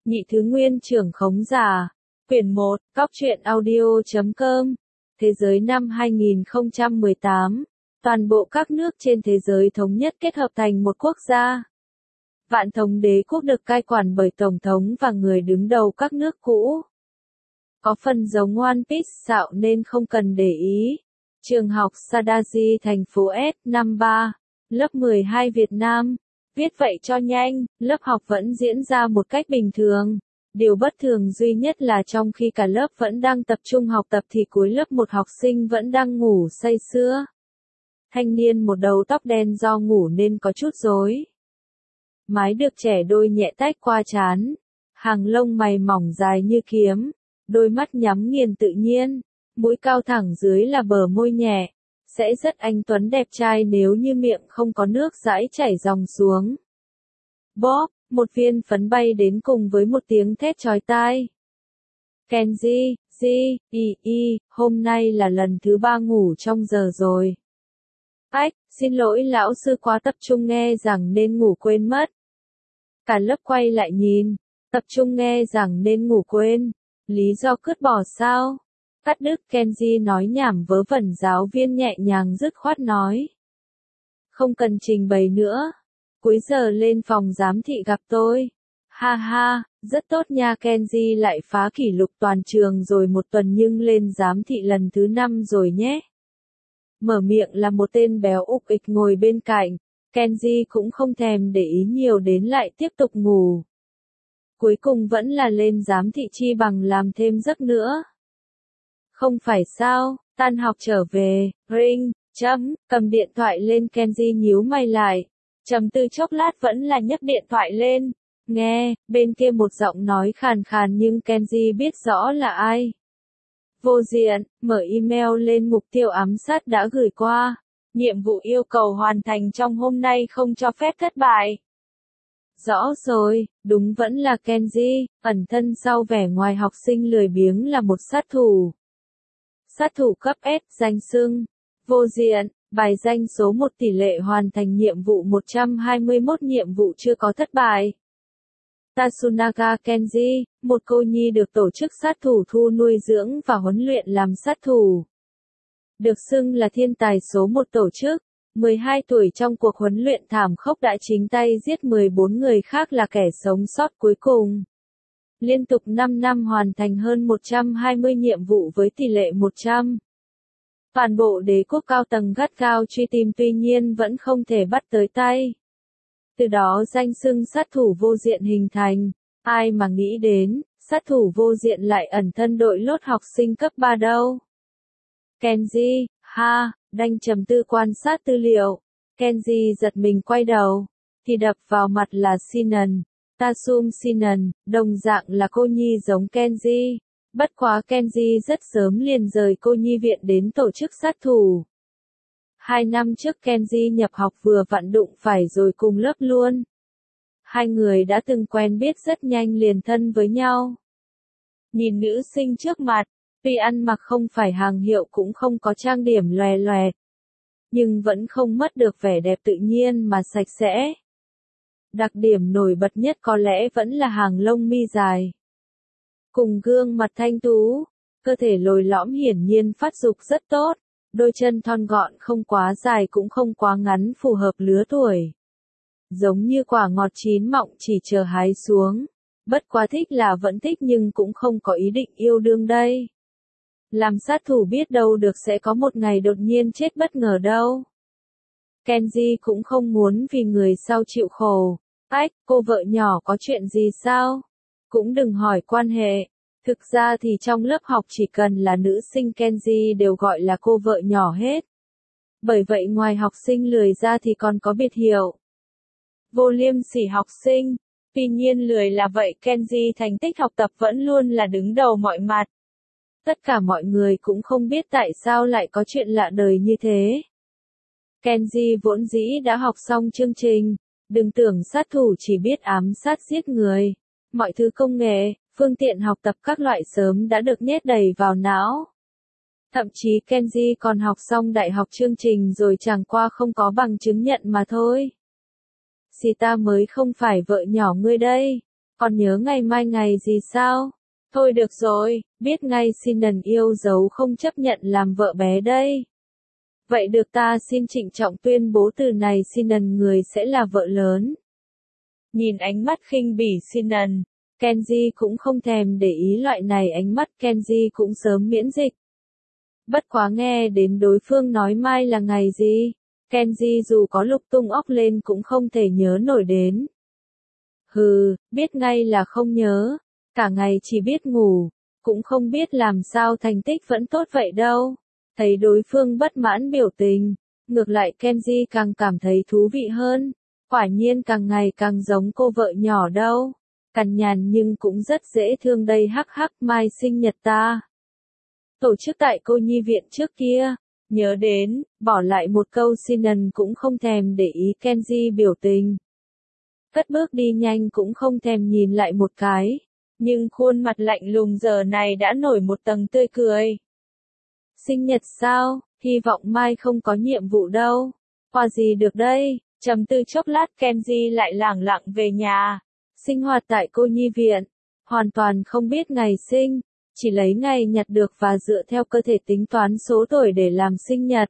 Nhị thứ nguyên trưởng khống giả. Quyển 1, Cóc truyện audio.com. Thế giới năm 2018. Toàn bộ các nước trên thế giới thống nhất kết hợp thành một quốc gia. Vạn Thống Đế quốc được cai quản bởi Tổng thống và người đứng đầu các nước cũ. Có phần giống One Piece xạo nên không cần để ý. Trường học Sadaji thành phố S53, lớp 12 Việt Nam. Viết vậy cho nhanh, lớp học vẫn diễn ra một cách bình thường. Điều bất thường duy nhất là trong khi cả lớp vẫn đang tập trung học tập thì cuối lớp một học sinh vẫn đang ngủ say sưa. Thanh niên một đầu tóc đen do ngủ nên có chút rối. Mái được chẻ đôi nhẹ tách qua trán. Hàng lông mày mỏng dài như kiếm. Đôi mắt nhắm nghiền tự nhiên. Mũi cao thẳng dưới là bờ môi nhẹ. Sẽ rất anh tuấn đẹp trai nếu như miệng không có nước dãi chảy dòng xuống. Bóp, một viên phấn bay đến cùng với một tiếng thét chói tai. Kenji, hôm nay là lần thứ 3 ngủ trong giờ rồi. Ách, xin lỗi lão sư quá tập trung nghe rằng nên ngủ quên mất. Cả lớp quay lại nhìn, tập trung nghe rằng nên ngủ quên. Lý do cứt bỏ sao? Cắt đứt Kenji nói nhảm vớ vẩn, giáo viên nhẹ nhàng dứt khoát nói. Không cần trình bày nữa. Cuối giờ lên phòng giám thị gặp tôi. Ha ha, rất tốt nha, Kenji lại phá kỷ lục toàn trường rồi một tuần nhưng lên giám thị lần thứ 5 rồi nhé. Mở miệng là một tên béo ục ịch ngồi bên cạnh. Kenji cũng không thèm để ý nhiều đến lại tiếp tục ngủ. Cuối cùng vẫn là lên giám thị chi bằng làm thêm giấc nữa. Không phải sao, tan học trở về, ring, cầm điện thoại lên. Kenji nhíu mày lại. Trầm tư chốc lát vẫn là nhấc điện thoại lên. Nghe, bên kia một giọng nói khàn khàn nhưng Kenji biết rõ là ai. Vô diện, mở email lên mục tiêu ám sát đã gửi qua. Nhiệm vụ yêu cầu hoàn thành trong hôm nay không cho phép thất bại. Rõ rồi, đúng vẫn là Kenji, ẩn thân sau vẻ ngoài học sinh lười biếng là một sát thủ. Sát thủ cấp S, danh xưng. Vô diện, bài danh số 1 tỷ lệ hoàn thành nhiệm vụ 121 nhiệm vụ chưa có thất bại. Tatsunaga Kenji, một cô nhi được tổ chức sát thủ thu nuôi dưỡng và huấn luyện làm sát thủ. Được xưng là thiên tài số 1 tổ chức, 12 tuổi trong cuộc huấn luyện thảm khốc đã chính tay giết 14 người khác là kẻ sống sót cuối cùng. Liên tục 5 năm hoàn thành hơn 120 nhiệm vụ với tỷ lệ 100. Toàn bộ đế quốc cao tầng gắt gao truy tìm tuy nhiên vẫn không thể bắt tới tay. Từ đó danh xưng sát thủ vô diện hình thành. Ai mà nghĩ đến, sát thủ vô diện lại ẩn thân đội lốt học sinh cấp 3 đâu. Kenji, đang trầm tư quan sát tư liệu. Kenji giật mình quay đầu. Thì đập vào mặt là Sinan. Tasum Sinan, đồng dạng là cô nhi giống Kenji. Bất quá Kenji rất sớm liền rời cô nhi viện đến tổ chức sát thủ. 2 năm trước Kenji nhập học vừa vặn đụng phải rồi cùng lớp luôn. Hai người đã từng quen biết rất nhanh liền thân với nhau. Nhìn nữ sinh trước mặt, tuy ăn mặc không phải hàng hiệu cũng không có trang điểm lòe loẹt, nhưng vẫn không mất được vẻ đẹp tự nhiên mà sạch sẽ. Đặc điểm nổi bật nhất có lẽ vẫn là hàng lông mi dài. Cùng gương mặt thanh tú, cơ thể lồi lõm hiển nhiên phát dục rất tốt, đôi chân thon gọn không quá dài cũng không quá ngắn phù hợp lứa tuổi. Giống như quả ngọt chín mọng chỉ chờ hái xuống. Bất quá thích là vẫn thích nhưng cũng không có ý định yêu đương đây. Làm sát thủ biết đâu được sẽ có một ngày đột nhiên chết bất ngờ đâu. Kenji cũng không muốn vì người sau chịu khổ. Ách, cô vợ nhỏ có chuyện gì sao? Cũng đừng hỏi quan hệ. Thực ra thì trong lớp học chỉ cần là nữ sinh Kenji đều gọi là cô vợ nhỏ hết. Bởi vậy ngoài học sinh lười ra thì còn có biệt hiệu. Vô liêm sỉ học sinh. Tuy nhiên lười là vậy, Kenji thành tích học tập vẫn luôn là đứng đầu mọi mặt. Tất cả mọi người cũng không biết tại sao lại có chuyện lạ đời như thế. Kenji vốn dĩ đã học xong chương trình. Đừng tưởng sát thủ chỉ biết ám sát giết người. Mọi thứ công nghệ, phương tiện học tập các loại sớm đã được nhét đầy vào não. Thậm chí Kenji còn học xong đại học chương trình rồi chẳng qua không có bằng chứng nhận mà thôi. Xì ta mới không phải vợ nhỏ ngươi đây. Còn nhớ ngày mai ngày gì sao? Thôi được rồi, biết ngay Sinan yêu dấu không chấp nhận làm vợ bé đây. Vậy được ta xin trịnh trọng tuyên bố từ này Sinan người sẽ là vợ lớn. Nhìn ánh mắt khinh bỉ Sinan, Kenji cũng không thèm để ý loại này, ánh mắt Kenji cũng sớm miễn dịch. Bất quá nghe đến đối phương nói mai là ngày gì, Kenji dù có lục tung óc lên cũng không thể nhớ nổi đến. Hừ, biết ngay là không nhớ, cả ngày chỉ biết ngủ, cũng không biết làm sao thành tích vẫn tốt vậy đâu. Thấy đối phương bất mãn biểu tình, ngược lại Kenji càng cảm thấy thú vị hơn, quả nhiên càng ngày càng giống cô vợ nhỏ đâu. Cằn nhằn nhưng cũng rất dễ thương đây, hắc hắc, mai sinh nhật ta. Tổ chức tại cô nhi viện trước kia, nhớ đến, bỏ lại một câu Sinan cũng không thèm để ý Kenji biểu tình. Cất bước đi nhanh cũng không thèm nhìn lại một cái, nhưng khuôn mặt lạnh lùng giờ này đã nổi một tầng tươi cười. Sinh nhật sao, hy vọng mai không có nhiệm vụ đâu. Quà gì được đây, trầm tư chốc lát Kenji lại lảng lặng về nhà. Sinh hoạt tại cô nhi viện, hoàn toàn không biết ngày sinh, chỉ lấy ngày nhặt được và dựa theo cơ thể tính toán số tuổi để làm sinh nhật.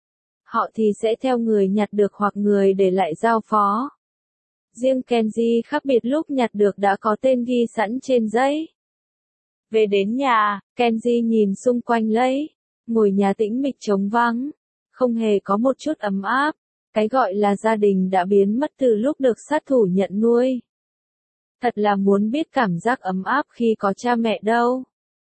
Họ thì sẽ theo người nhặt được hoặc người để lại giao phó. Riêng Kenji khác biệt, lúc nhặt được đã có tên ghi sẵn trên giấy. Về đến nhà, Kenji nhìn xung quanh lấy, ngôi nhà tĩnh mịch trống vắng, không hề có một chút ấm áp, cái gọi là gia đình đã biến mất từ lúc được sát thủ nhận nuôi. Thật là muốn biết cảm giác ấm áp khi có cha mẹ đâu.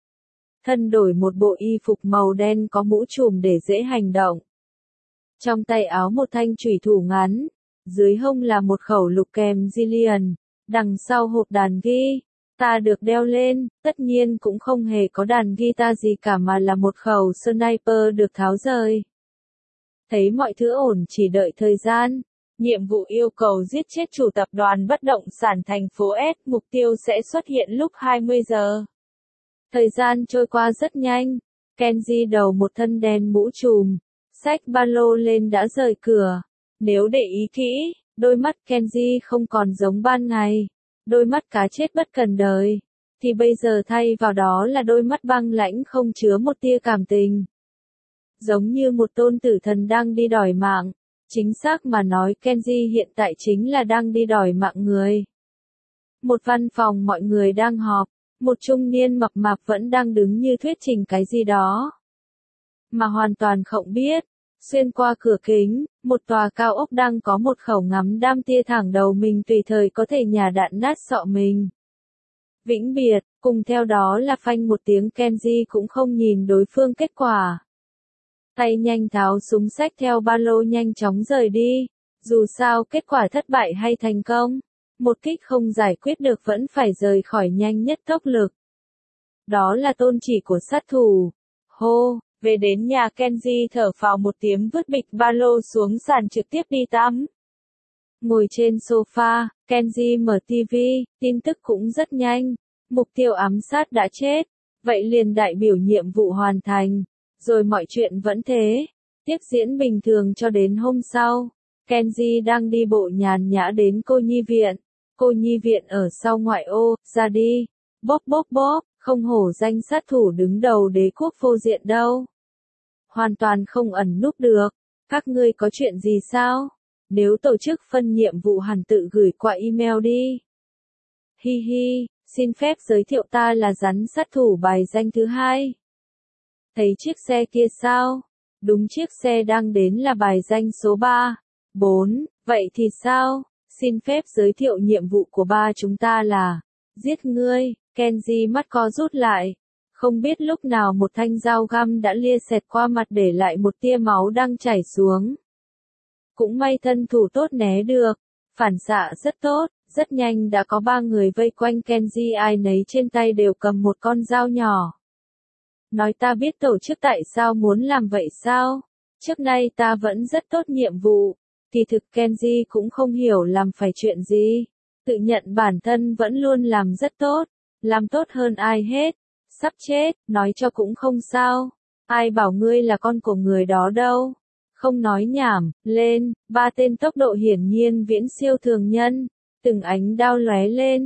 Thân đổi một bộ y phục màu đen có mũ trùm để dễ hành động. Trong tay áo một thanh chủy thủ ngắn, dưới hông là một khẩu lục kèm Jillian, đằng sau hộp đàn ghi. Ta được đeo lên, tất nhiên cũng không hề có đàn guitar gì cả mà là một khẩu sniper được tháo rời. Thấy mọi thứ ổn, chỉ đợi thời gian. Nhiệm vụ yêu cầu giết chết chủ tập đoàn bất động sản thành phố S, mục tiêu sẽ xuất hiện lúc 20 giờ. Thời gian trôi qua rất nhanh, Kenji đầu một thân đen mũ trùm, xách ba lô lên đã rời cửa. Nếu để ý kỹ, đôi mắt Kenji không còn giống ban ngày, đôi mắt cá chết bất cần đời, thì bây giờ thay vào đó là đôi mắt băng lãnh không chứa một tia cảm tình. Giống như một tôn tử thần đang đi đòi mạng. Chính xác mà nói Kenji hiện tại chính là đang đi đòi mạng người. Một văn phòng mọi người đang họp, một trung niên mập mạp vẫn đang đứng như thuyết trình cái gì đó. Mà hoàn toàn không biết, xuyên qua cửa kính, một tòa cao ốc đang có một khẩu ngắm đam tia thẳng đầu mình, tùy thời có thể nhả đạn nát sọ mình. Vĩnh biệt, cùng theo đó là phanh một tiếng, Kenji cũng không nhìn đối phương kết quả. Tay nhanh tháo súng xách theo ba lô nhanh chóng rời đi, dù sao kết quả thất bại hay thành công, một kích không giải quyết được vẫn phải rời khỏi nhanh nhất tốc lực. Đó là tôn chỉ của sát thủ. Hô, về đến nhà Kenji thở phào một tiếng, vứt bịch ba lô xuống sàn trực tiếp đi tắm. Ngồi trên sofa, Kenji mở TV, tin tức cũng rất nhanh, mục tiêu ám sát đã chết, vậy liền đại biểu nhiệm vụ hoàn thành. Rồi mọi chuyện vẫn thế, tiếp diễn bình thường cho đến hôm sau. Kenji đang đi bộ nhàn nhã đến cô nhi viện. Cô nhi viện ở sau ngoại ô, ra đi. Bóp bóp bóp, không hổ danh sát thủ đứng đầu đế quốc vô diện đâu. Hoàn toàn không ẩn núp được. Các ngươi có chuyện gì sao? Nếu tổ chức phân nhiệm vụ hẳn tự gửi qua email đi. Hi hi, xin phép giới thiệu, ta là rắn sát thủ bài danh thứ 2. Thấy chiếc xe kia sao? Đúng, chiếc xe đang đến là bài danh số 3. 4, vậy thì sao? Xin phép giới thiệu nhiệm vụ của ba chúng ta là giết ngươi. Kenji mắt co rút lại. Không biết lúc nào một thanh dao găm đã lia xẹt qua mặt để lại một tia máu đang chảy xuống. Cũng may thân thủ tốt né được. Phản xạ rất tốt, rất nhanh đã có 3 người vây quanh Kenji, ai nấy trên tay đều cầm một con dao nhỏ. Nói ta biết tổ chức tại sao muốn làm vậy sao? Trước nay ta vẫn rất tốt nhiệm vụ. Kỳ thực Kenji cũng không hiểu làm phải chuyện gì. Tự nhận bản thân vẫn luôn làm rất tốt. Làm tốt hơn ai hết. Sắp chết, nói cho cũng không sao. Ai bảo ngươi là con của người đó đâu. Không nói nhảm, lên, 3 tên tốc độ hiển nhiên viễn siêu thường nhân. Từng ánh đao lóe lên.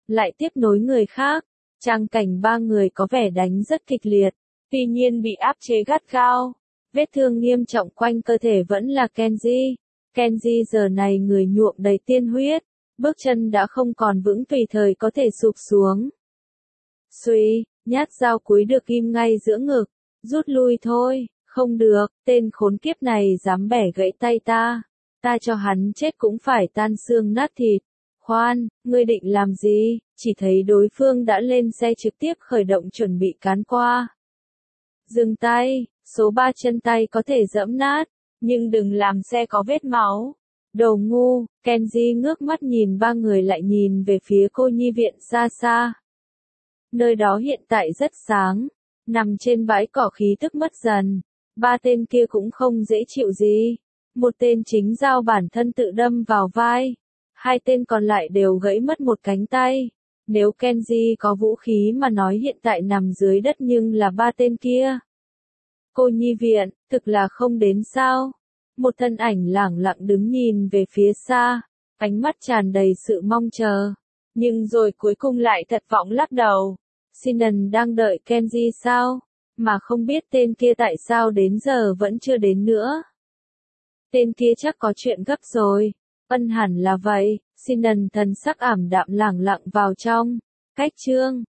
lại tiếp nối người khác. Trang cảnh ba người có vẻ đánh rất kịch liệt, tuy nhiên bị áp chế gắt gao. Vết thương nghiêm trọng quanh cơ thể vẫn là Kenji. Kenji giờ này người nhuộm đầy tiên huyết, bước chân đã không còn vững tùy thời có thể sụp xuống. Suy, nhát dao cuối được ghim ngay giữa ngực, rút lui thôi, không được, tên khốn kiếp này dám bẻ gãy tay ta cho hắn chết cũng phải tan xương nát thịt. Khoan, ngươi định làm gì? Chỉ thấy đối phương đã lên xe trực tiếp khởi động chuẩn bị cán qua. Dừng tay, số 3 chân tay có thể giẫm nát, nhưng đừng làm xe có vết máu. Đồ ngu, Kenji ngước mắt nhìn ba người lại nhìn về phía cô nhi viện xa xa. Nơi đó hiện tại rất sáng, nằm trên bãi cỏ khí tức mất dần. Ba tên kia cũng không dễ chịu gì. Một tên chính giao bản thân tự đâm vào vai. Hai tên còn lại đều gãy mất một cánh tay. Nếu Kenji có vũ khí mà nói hiện tại nằm dưới đất nhưng là ba tên kia. Cô nhi viện, thực là không đến sao. Một thân ảnh lẳng lặng đứng nhìn về phía xa, ánh mắt tràn đầy sự mong chờ. Nhưng rồi cuối cùng lại thất vọng lắc đầu. Sinan đang đợi Kenji sao? Mà không biết tên kia tại sao đến giờ vẫn chưa đến nữa. Tên kia chắc có chuyện gấp rồi. Hẳn là vậy. Sinan thần sắc ảm đạm lẳng lặng vào trong. Cách chương